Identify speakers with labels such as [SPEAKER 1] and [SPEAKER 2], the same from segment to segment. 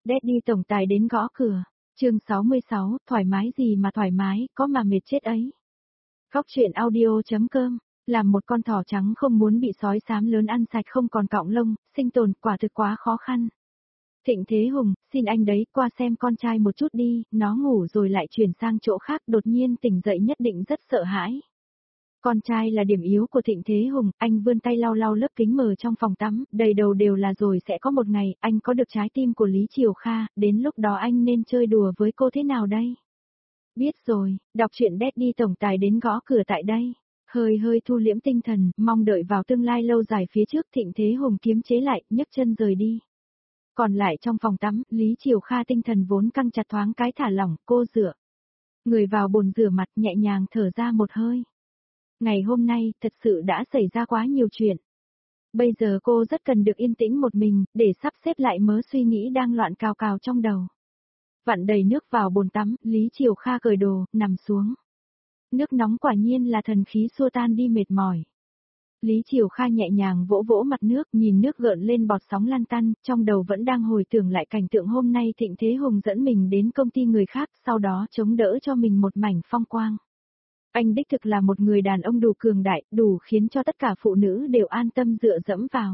[SPEAKER 1] Daddy tổng tài đến gõ cửa. Chương 66, thoải mái gì mà thoải mái, có mà mệt chết ấy. Góc truyện audio.com. Làm một con thỏ trắng không muốn bị sói xám lớn ăn sạch không còn cọng lông, sinh tồn quả thực quá khó khăn. Thịnh Thế Hùng, xin anh đấy, qua xem con trai một chút đi, nó ngủ rồi lại chuyển sang chỗ khác, đột nhiên tỉnh dậy nhất định rất sợ hãi. Con trai là điểm yếu của Thịnh Thế Hùng, anh vươn tay lau lau lớp kính mờ trong phòng tắm, đầy đầu đều là rồi sẽ có một ngày, anh có được trái tim của Lý Triều Kha, đến lúc đó anh nên chơi đùa với cô thế nào đây? Biết rồi, đọc truyện Daddy tổng tài đến gõ cửa tại đây. Hơi thu liễm tinh thần, mong đợi vào tương lai lâu dài phía trước, Thịnh Thế Hùng kiềm chế lại, nhấc chân rời đi. Còn lại trong phòng tắm, Lý Triều Kha tinh thần vốn căng chặt thoáng cái thả lỏng, cô dựa người vào bồn rửa mặt, nhẹ nhàng thở ra một hơi. Ngày hôm nay, thật sự đã xảy ra quá nhiều chuyện. Bây giờ cô rất cần được yên tĩnh một mình, để sắp xếp lại mớ suy nghĩ đang loạn cào cào trong đầu. Vặn đầy nước vào bồn tắm, Lý Triều Kha cởi đồ, nằm xuống. Nước nóng quả nhiên là thần khí xua tan đi mệt mỏi. Lý Triều Kha nhẹ nhàng vỗ vỗ mặt nước, nhìn nước gợn lên bọt sóng lan tăn, trong đầu vẫn đang hồi tưởng lại cảnh tượng hôm nay Thịnh Thế Hùng dẫn mình đến công ty người khác, sau đó chống đỡ cho mình một mảnh phong quang. Anh đích thực là một người đàn ông đủ cường đại, đủ khiến cho tất cả phụ nữ đều an tâm dựa dẫm vào.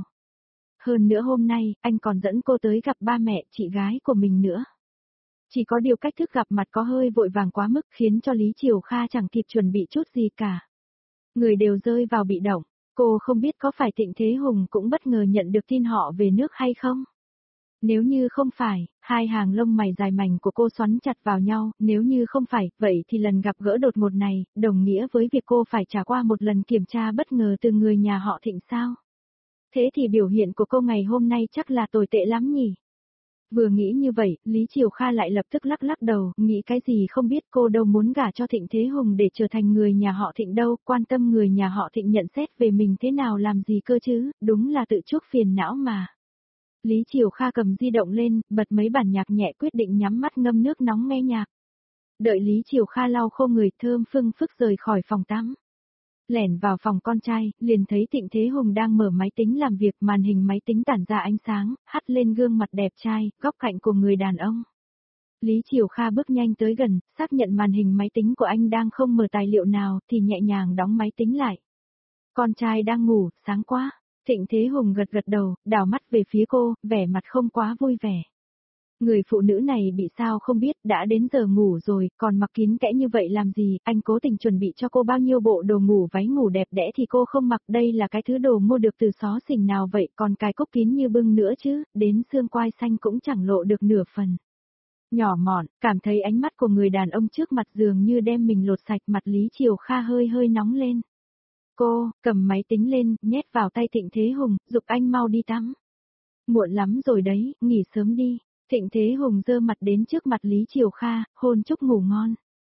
[SPEAKER 1] Hơn nữa hôm nay, anh còn dẫn cô tới gặp ba mẹ, chị gái của mình nữa. Chỉ có điều cách thức gặp mặt có hơi vội vàng quá mức khiến cho Lý Triều Kha chẳng kịp chuẩn bị chút gì cả. Người đều rơi vào bị động, cô không biết có phải Thịnh Thế Hùng cũng bất ngờ nhận được tin họ về nước hay không? Nếu như không phải, hai hàng lông mày dài mảnh của cô xoắn chặt vào nhau, nếu như không phải, vậy thì lần gặp gỡ đột ngột này, đồng nghĩa với việc cô phải trải qua một lần kiểm tra bất ngờ từ người nhà họ Thịnh sao? Thế thì biểu hiện của cô ngày hôm nay chắc là tồi tệ lắm nhỉ? Vừa nghĩ như vậy, Lý Triều Kha lại lập tức lắc lắc đầu, nghĩ cái gì không biết, cô đâu muốn gả cho Thịnh Thế Hùng để trở thành người nhà họ Thịnh đâu, quan tâm người nhà họ Thịnh nhận xét về mình thế nào làm gì cơ chứ, đúng là tự chuốc phiền não mà. Lý Triều Kha cầm di động lên, bật mấy bản nhạc nhẹ, quyết định nhắm mắt ngâm nước nóng nghe nhạc. Đợi Lý Triều Kha lau khô người, thơm phưng phức rời khỏi phòng tắm. Lẻn vào phòng con trai, liền thấy Thịnh Thế Hùng đang mở máy tính làm việc, màn hình máy tính tản ra ánh sáng, hắt lên gương mặt đẹp trai, góc cạnh của người đàn ông. Lý Triều Kha bước nhanh tới gần, xác nhận màn hình máy tính của anh đang không mở tài liệu nào, thì nhẹ nhàng đóng máy tính lại. Con trai đang ngủ, sáng quá. Thịnh Thế Hùng gật gật đầu, đảo mắt về phía cô, vẻ mặt không quá vui vẻ. Người phụ nữ này bị sao không biết, đã đến giờ ngủ rồi, còn mặc kín kẽ như vậy làm gì, anh cố tình chuẩn bị cho cô bao nhiêu bộ đồ ngủ váy ngủ đẹp đẽ thì cô không mặc, đây là cái thứ đồ mua được từ xó xỉnh nào vậy, còn cái cúc kín như bưng nữa chứ, đến xương quai xanh cũng chẳng lộ được nửa phần. Nhỏ mọn, cảm thấy ánh mắt của người đàn ông trước mặt dường như đem mình lột sạch, mặt Lý Triều Kha hơi nóng lên. Cô, cầm máy tính lên, nhét vào tay Thịnh Thế Hùng, giục anh mau đi tắm. Muộn lắm rồi đấy, nghỉ sớm đi. Thịnh Thế Hùng giơ mặt đến trước mặt Lý Triều Kha, hôn chúc ngủ ngon.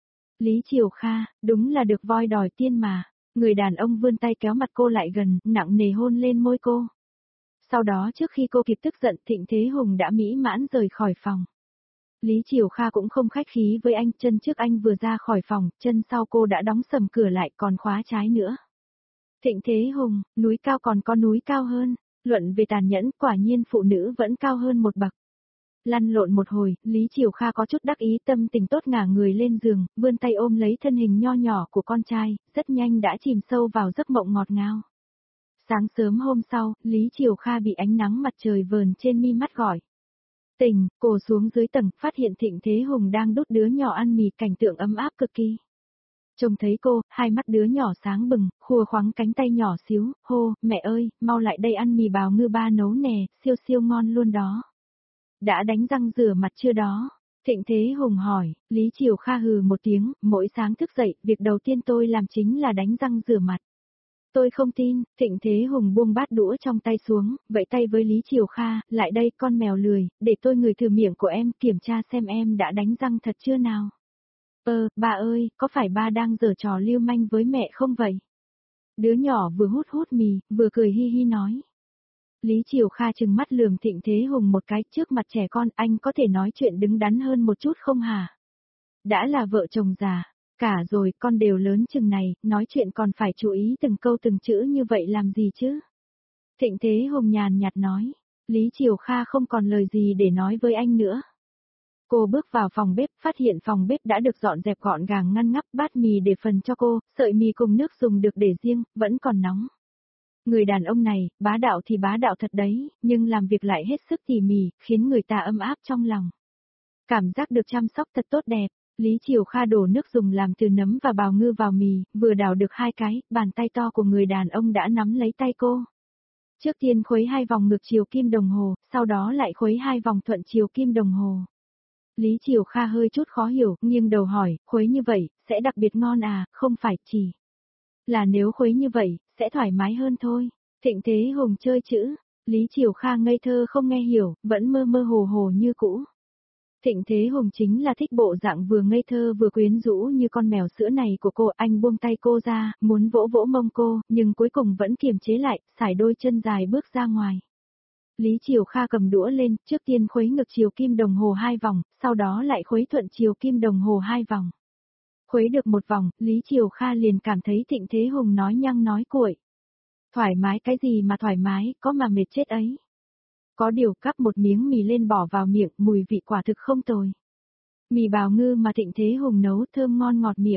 [SPEAKER 1] Lý Triều Kha, đúng là được voi đòi tiên mà. Người đàn ông vươn tay kéo mặt cô lại gần, nặng nề hôn lên môi cô. Sau đó trước khi cô kịp tức giận, Thịnh Thế Hùng đã mỹ mãn rời khỏi phòng. Lý Triều Kha cũng không khách khí với anh, chân trước anh vừa ra khỏi phòng, chân sau cô đã đóng sầm cửa lại còn khóa trái nữa. Thịnh Thế Hùng, núi cao còn có núi cao hơn, luận về tàn nhẫn quả nhiên phụ nữ vẫn cao hơn một bậc. Lăn lộn một hồi, Lý Triều Kha có chút đắc ý, tâm tình tốt ngả người lên giường, vươn tay ôm lấy thân hình nho nhỏ của con trai, rất nhanh đã chìm sâu vào giấc mộng ngọt ngào. Sáng sớm hôm sau, Lý Triều Kha bị ánh nắng mặt trời vờn trên mi mắt gọi. Tỉnh, cô xuống dưới tầng, phát hiện Thịnh Thế Hùng đang đút đứa nhỏ ăn mì, cảnh tượng ấm áp cực kỳ. Trông thấy cô, hai mắt đứa nhỏ sáng bừng, khua khoắng cánh tay nhỏ xíu, hô, mẹ ơi, mau lại đây ăn mì bào ngư ba nấu nè, siêu siêu ngon luôn đó. Đã đánh răng rửa mặt chưa đó? Thịnh Thế Hùng hỏi, Lý Triều Kha hừ một tiếng, mỗi sáng thức dậy, việc đầu tiên tôi làm chính là đánh răng rửa mặt. Tôi không tin, Thịnh Thế Hùng buông bát đũa trong tay xuống, vẫy tay với Lý Triều Kha, lại đây con mèo lười, để tôi ngửi thử miệng của em, kiểm tra xem em đã đánh răng thật chưa nào. Ba ơi, có phải ba đang giở trò lưu manh với mẹ không vậy? Đứa nhỏ vừa hút hút mì, vừa cười hi hi nói. Lý Triều Kha trừng mắt lườm Thịnh Thế Hùng một cái, trước mặt trẻ con anh có thể nói chuyện đứng đắn hơn một chút không hả? Đã là vợ chồng già, cả rồi con đều lớn chừng này, nói chuyện còn phải chú ý từng câu từng chữ như vậy làm gì chứ? Thịnh Thế Hùng nhàn nhạt nói, Lý Triều Kha không còn lời gì để nói với anh nữa. Cô bước vào phòng bếp, phát hiện phòng bếp đã được dọn dẹp gọn gàng ngăn nắp, bát mì để phần cho cô, sợi mì cùng nước dùng được để riêng, vẫn còn nóng. Người đàn ông này, bá đạo thì bá đạo thật đấy, nhưng làm việc lại hết sức tỉ mỉ, khiến người ta ấm áp trong lòng. Cảm giác được chăm sóc thật tốt đẹp. Lý Triều Kha đổ nước dùng làm từ nấm và bào ngư vào mì, vừa đảo được 2 cái, bàn tay to của người đàn ông đã nắm lấy tay cô. Trước tiên khuấy 2 vòng ngược chiều kim đồng hồ, sau đó lại khuấy 2 vòng thuận chiều kim đồng hồ. Lý Triều Kha hơi chút khó hiểu, nghiêng đầu hỏi, khuấy như vậy, sẽ đặc biệt ngon à, không phải chỉ là nếu khuấy như vậy, sẽ thoải mái hơn thôi. Thịnh Thế Hùng chơi chữ, Lý Triều Kha ngây thơ không nghe hiểu, vẫn mơ mơ hồ hồ như cũ. Thịnh Thế Hùng chính là thích bộ dạng vừa ngây thơ vừa quyến rũ như con mèo sữa này của cô. Anh buông tay cô ra, muốn vỗ vỗ mông cô, nhưng cuối cùng vẫn kiềm chế lại, sải đôi chân dài bước ra ngoài. Lý Triều Kha cầm đũa lên, trước tiên khuấy ngược chiều kim đồng hồ 2 vòng, sau đó lại khuấy thuận chiều kim đồng hồ 2 vòng. Khuấy được 1 vòng, Lý Triều Kha liền cảm thấy Thịnh Thế Hùng nói nhăng nói cuội. Thoải mái cái gì mà thoải mái, có mà mệt chết ấy. Có điều cắp một miếng mì lên bỏ vào miệng, mùi vị quả thực không tồi. Mì bào ngư mà Thịnh Thế Hùng nấu thơm ngon ngọt miệng.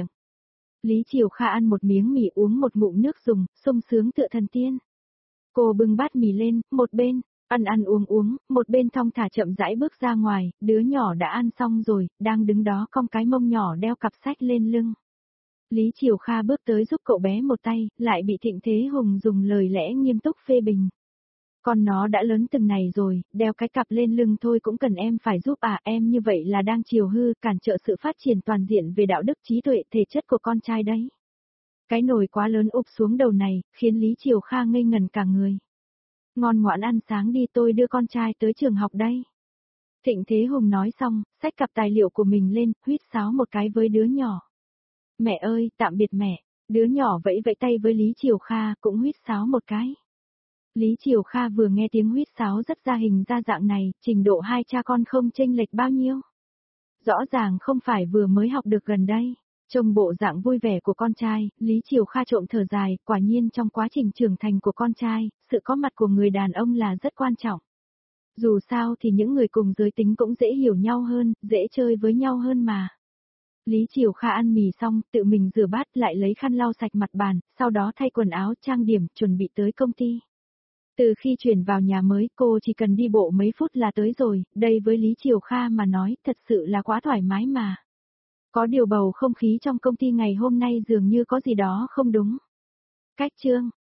[SPEAKER 1] Lý Triều Kha ăn một miếng mì uống một ngụm nước dùng, sung sướng tựa thần tiên. Cô bưng bát mì lên, một bên, ăn ăn uống, một bên thong thả chậm rãi bước ra ngoài, đứa nhỏ đã ăn xong rồi, đang đứng đó cong cái mông nhỏ đeo cặp sách lên lưng. Lý Triều Kha bước tới giúp cậu bé một tay, lại bị Thịnh Thế Hùng dùng lời lẽ nghiêm túc phê bình. Con nó đã lớn từng này rồi, đeo cái cặp lên lưng thôi cũng cần em phải giúp à, em như vậy là đang chiều hư, cản trở sự phát triển toàn diện về đạo đức trí tuệ thể chất của con trai đấy. Cái nồi quá lớn ụp xuống đầu này, khiến Lý Triều Kha ngây ngần cả người. Ngoan ngoãn ăn sáng đi, tôi đưa con trai tới trường học đây. Thịnh Thế Hùng nói xong, xách cặp tài liệu của mình lên, huýt sáo một cái với đứa nhỏ. Mẹ ơi, tạm biệt mẹ. Đứa nhỏ vẫy vẫy tay với Lý Triều Kha, cũng huýt sáo một cái. Lý Triều Kha vừa nghe tiếng huýt sáo rất ra hình ra dạng này, trình độ 2 cha con không chênh lệch bao nhiêu. Rõ ràng không phải vừa mới học được gần đây. Trông bộ dạng vui vẻ của con trai, Lý Triều Kha trộm thở dài, quả nhiên trong quá trình trưởng thành của con trai, sự có mặt của người đàn ông là rất quan trọng. Dù sao thì những người cùng giới tính cũng dễ hiểu nhau hơn, dễ chơi với nhau hơn mà. Lý Triều Kha ăn mì xong, tự mình rửa bát lại lấy khăn lau sạch mặt bàn, sau đó thay quần áo trang điểm, chuẩn bị tới công ty. Từ khi chuyển vào nhà mới, cô chỉ cần đi bộ mấy phút là tới rồi, đây với Lý Triều Kha mà nói, thật sự là quá thoải mái mà. Có điều bầu không khí trong công ty ngày hôm nay dường như có gì đó không đúng. Cách chương